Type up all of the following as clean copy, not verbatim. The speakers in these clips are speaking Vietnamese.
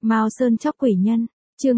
Mao Sơn chóc quỷ nhân, chương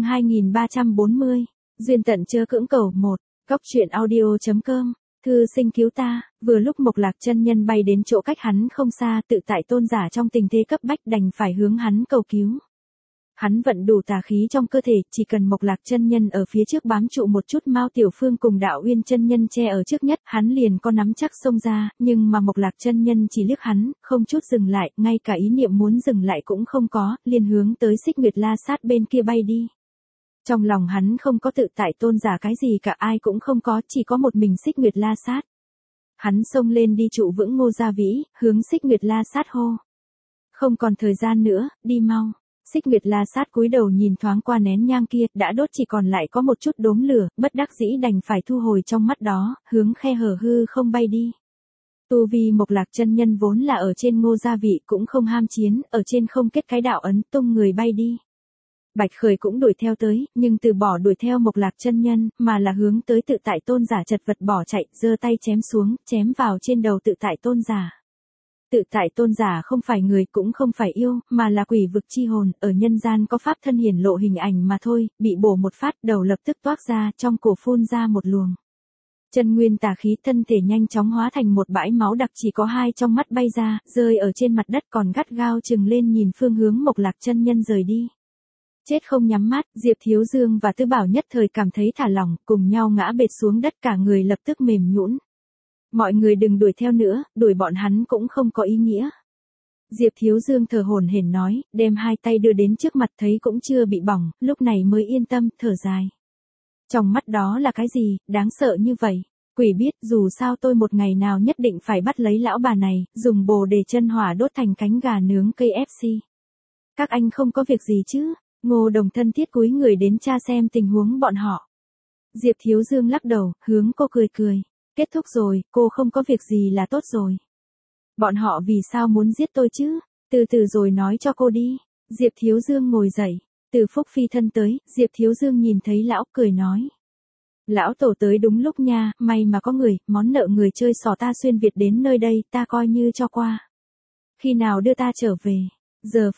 2340, duyên tận chớ cưỡng cầu 1, góc truyện audio.com, thư sinh cứu ta, vừa lúc Mộc Lạc chân nhân bay đến chỗ cách hắn không xa, tự tại tôn giả trong tình thế cấp bách đành phải hướng hắn cầu cứu. Hắn vận đủ tà khí trong cơ thể, chỉ cần Mộc Lạc chân nhân ở phía trước bám trụ một chút, Mao Tiểu Phương cùng Đạo Uyên chân nhân che ở trước nhất, hắn liền có nắm chắc xông ra, nhưng mà Mộc Lạc chân nhân chỉ liếc hắn, không chút dừng lại, ngay cả ý niệm muốn dừng lại cũng không có, liền hướng tới Xích Nguyệt La Sát bên kia bay đi. Trong lòng hắn không có tự tại tôn giả cái gì cả, ai cũng không có, chỉ có một mình Xích Nguyệt La Sát. Hắn xông lên đi trụ vững Ngô Gia Vĩ, hướng Xích Nguyệt La Sát hô. Không còn thời gian nữa, đi mau. Xích Nguyệt La Sát cúi đầu nhìn thoáng qua nén nhang kia, đã đốt chỉ còn lại có một chút đốm lửa, bất đắc dĩ đành phải thu hồi trong mắt đó, hướng khe hở hư không bay đi. Tu vi Mộc Lạc chân nhân vốn là ở trên Ngô Gia Vị, cũng không ham chiến, ở trên không kết cái đạo ấn, tung người bay đi. Bạch Khởi cũng đuổi theo tới, nhưng từ bỏ đuổi theo Mộc Lạc chân nhân, mà là hướng tới tự tại tôn giả chật vật bỏ chạy, giơ tay chém xuống, chém vào trên đầu tự tại tôn giả. Tự tại tôn giả không phải người cũng không phải yêu, mà là quỷ vực chi hồn, ở nhân gian có pháp thân hiển lộ hình ảnh mà thôi, bị bổ một phát đầu lập tức toát ra, trong cổ phun ra một luồng. Chân nguyên tà khí, thân thể nhanh chóng hóa thành một bãi máu đặc, chỉ có hai trong mắt bay ra, rơi ở trên mặt đất, còn gắt gao chừng lên nhìn phương hướng Mộc Lạc chân nhân rời đi. Chết không nhắm mắt, Diệp Thiếu Dương và Tư Bảo nhất thời cảm thấy thả lỏng, cùng nhau ngã bệt xuống đất, cả người lập tức mềm nhũn. Mọi người đừng đuổi theo nữa, đuổi bọn hắn cũng không có ý nghĩa. Diệp Thiếu Dương thở hổn hển nói, đem hai tay đưa đến trước mặt thấy cũng chưa bị bỏng, lúc này mới yên tâm, thở dài. Trong mắt đó là cái gì, đáng sợ như vậy? Quỷ biết, dù sao tôi một ngày nào nhất định phải bắt lấy lão bà này, dùng bồ đề chân hỏa đốt thành cánh gà nướng KFC. Các anh không có việc gì chứ? Ngô Đồng thân thiết cúi người đến tra xem tình huống bọn họ. Diệp Thiếu Dương lắc đầu, hướng cô cười cười. Kết thúc rồi, cô không có việc gì là tốt rồi. Bọn họ vì sao muốn giết tôi chứ? Từ từ rồi nói cho cô đi. Diệp Thiếu Dương ngồi dậy. Từ Phúc phi thân tới, Diệp Thiếu Dương nhìn thấy lão, cười nói. Lão tổ tới đúng lúc nha, may mà có người, món nợ người chơi xỏ ta xuyên Việt đến nơi đây, ta coi như cho qua. Khi nào đưa ta trở về? Giờ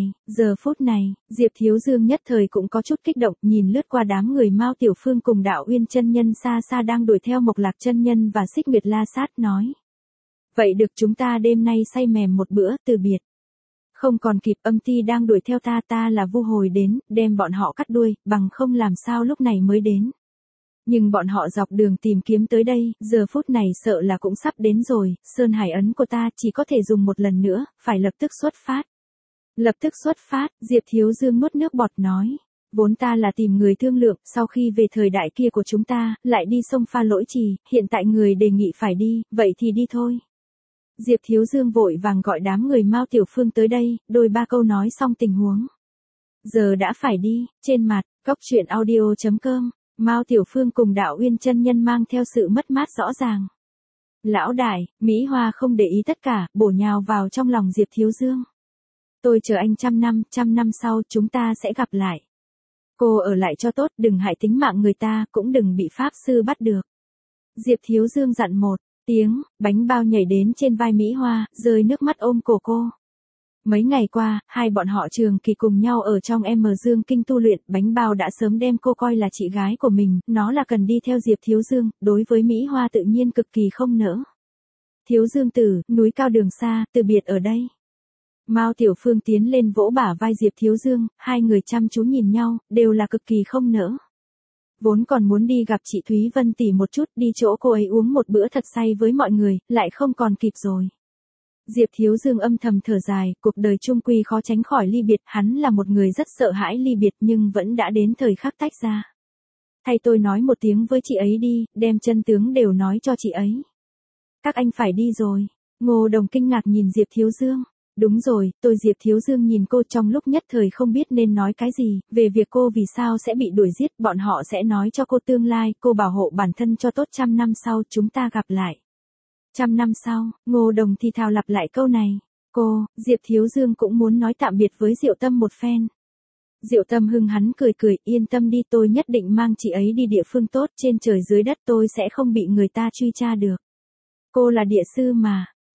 phút này, Diệp Thiếu Dương nhất thời cũng có chút kích động, nhìn lướt qua đám người Mao Tiểu Phương cùng Đạo Uyên chân nhân xa xa đang đuổi theo Mộc Lạc chân nhân và Xích Nguyệt La Sát, nói. Vậy được, chúng ta đêm nay say mềm một bữa, từ biệt. Không còn kịp, âm ty đang đuổi theo ta, ta là Vu Hồi đến, đem bọn họ cắt đuôi, bằng không làm sao lúc này mới đến. Nhưng bọn họ dọc đường tìm kiếm tới đây, giờ phút này sợ là cũng sắp đến rồi, Sơn Hải ấn của ta chỉ có thể dùng một lần nữa, phải lập tức xuất phát. Lập tức xuất phát, Diệp Thiếu Dương nuốt nước bọt nói. Vốn ta là tìm người thương lượng, sau khi về thời đại kia của chúng ta, lại đi sông Pha Lỗi Trì, hiện tại người đề nghị phải đi, vậy thì đi thôi. Diệp Thiếu Dương vội vàng gọi đám người Mao Tiểu Phương tới đây, đôi ba câu nói xong tình huống. Giờ đã phải đi, trên mặt, góc truyện audio.com, Mao Tiểu Phương cùng Đạo Uyên chân nhân mang theo sự mất mát rõ ràng. Lão đại, Mỹ Hoa không để ý tất cả, bổ nhào vào trong lòng Diệp Thiếu Dương. Tôi chờ anh 100 năm sau chúng ta sẽ gặp lại. Cô ở lại cho tốt, đừng hại tính mạng người ta, cũng đừng bị pháp sư bắt được. Diệp Thiếu Dương dặn một tiếng, bánh bao nhảy đến trên vai Mỹ Hoa, rơi nước mắt ôm cổ cô. Mấy ngày qua, hai bọn họ trường kỳ cùng nhau ở trong M Dương Kinh tu luyện, bánh bao đã sớm đem cô coi là chị gái của mình, nó là cần đi theo Diệp Thiếu Dương, đối với Mỹ Hoa tự nhiên cực kỳ không nỡ. Thiếu Dương tử, núi cao đường xa, từ biệt ở đây. Mao Tiểu Phương tiến lên vỗ bả vai Diệp Thiếu Dương, hai người chăm chú nhìn nhau, đều là cực kỳ không nỡ. Vốn còn muốn đi gặp chị Thúy Vân tỷ một chút, đi chỗ cô ấy uống một bữa thật say với mọi người, lại không còn kịp rồi. Diệp Thiếu Dương âm thầm thở dài, cuộc đời chung quy khó tránh khỏi ly biệt, hắn là một người rất sợ hãi ly biệt nhưng vẫn đã đến thời khắc tách ra. Thay tôi nói một tiếng với chị ấy đi, đem chân tướng đều nói cho chị ấy. Các anh phải đi rồi. Ngô Đồng kinh ngạc nhìn Diệp Thiếu Dương. Đúng rồi, tôi Diệp Thiếu Dương nhìn cô trong lúc nhất thời không biết nên nói cái gì, về việc cô vì sao sẽ bị đuổi giết, bọn họ sẽ nói cho cô tương lai, cô bảo hộ bản thân cho tốt, 100 năm sau chúng ta gặp lại. 100 năm sau, Ngô Đồng thì thào lặp lại câu này. Cô, Diệp Thiếu Dương cũng muốn nói tạm biệt với Diệu Tâm một phen. Diệu Tâm hưng hắn cười cười, yên tâm đi, tôi nhất định mang chị ấy đi địa phương tốt, trên trời dưới đất tôi sẽ không bị người ta truy tra được. Cô là địa sư mà.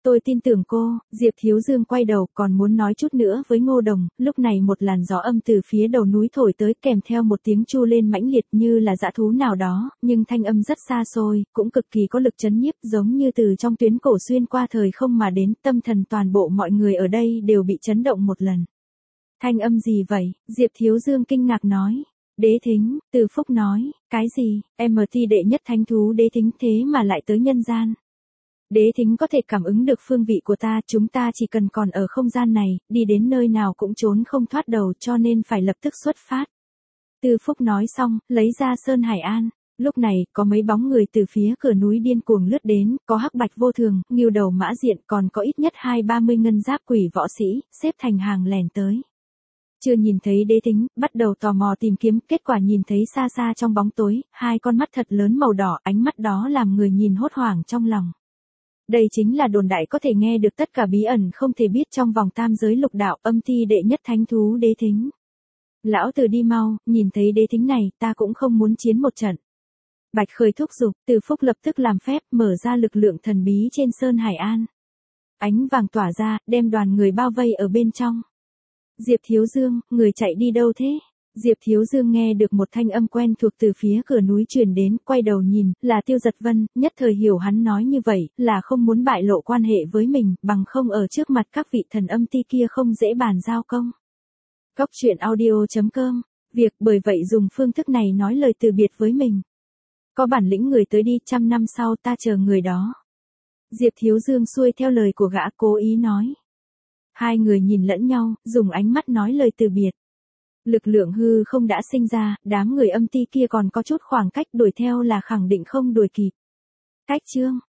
Tôi tin tưởng cô. Diệp Thiếu Dương quay đầu còn muốn nói chút nữa với Ngô Đồng, lúc này một làn gió âm từ phía đầu núi thổi tới kèm theo một tiếng chu lên mãnh liệt như là dã thú nào đó, nhưng thanh âm rất xa xôi, cũng cực kỳ có lực chấn nhiếp giống như từ trong tuyến cổ xuyên qua thời không mà đến, tâm thần toàn bộ mọi người ở đây đều bị chấn động một lần. Thanh âm gì vậy? Diệp Thiếu Dương kinh ngạc nói. Đế thính. Từ Phúc nói. Cái gì? MT đệ nhất thánh thú đế thính thế mà lại tới nhân gian. Đế thính có thể cảm ứng được phương vị của ta, chúng ta chỉ cần còn ở không gian này, đi đến nơi nào cũng trốn không thoát đầu, cho nên phải lập tức xuất phát. Từ Phúc nói xong, lấy ra Sơn Hải An. Lúc này, có mấy bóng người từ phía cửa núi điên cuồng lướt đến, có hắc bạch vô thường, ngưu đầu mã diện, còn có ít nhất 20-30 ngân giáp quỷ võ sĩ, xếp thành hàng lẻn tới. Chưa nhìn thấy đế thính, bắt đầu tò mò tìm kiếm, kết quả nhìn thấy xa xa trong bóng tối, hai con mắt thật lớn màu đỏ, ánh mắt đó làm người nhìn hốt hoảng trong lòng. Đây chính là đồn đại có thể nghe được tất cả bí ẩn không thể biết trong vòng tam giới lục đạo, âm ti đệ nhất thánh thú đế thính. Lão tử đi mau, nhìn thấy đế thính này, ta cũng không muốn chiến một trận. Bạch Khởi thúc giục, Từ Phúc lập tức làm phép, mở ra lực lượng thần bí trên Sơn Hải An. Ánh vàng tỏa ra, đem đoàn người bao vây ở bên trong. Diệp Thiếu Dương, người chạy đi đâu thế? Diệp Thiếu Dương nghe được một thanh âm quen thuộc từ phía cửa núi truyền đến, quay đầu nhìn, là Tiêu Giật Vân, nhất thời hiểu hắn nói như vậy, là không muốn bại lộ quan hệ với mình, bằng không ở trước mặt các vị thần âm ti kia không dễ bàn giao công. Góc truyện audio.com, việc bởi vậy dùng phương thức này nói lời từ biệt với mình. Có bản lĩnh người tới đi, 100 năm sau ta chờ người đó. Diệp Thiếu Dương xuôi theo lời của gã cố ý nói. Hai người nhìn lẫn nhau, dùng ánh mắt nói lời từ biệt. Lực lượng hư không đã sinh ra, đám người âm ti kia còn có chút khoảng cách, đuổi theo là khẳng định không đuổi kịp. Cách chương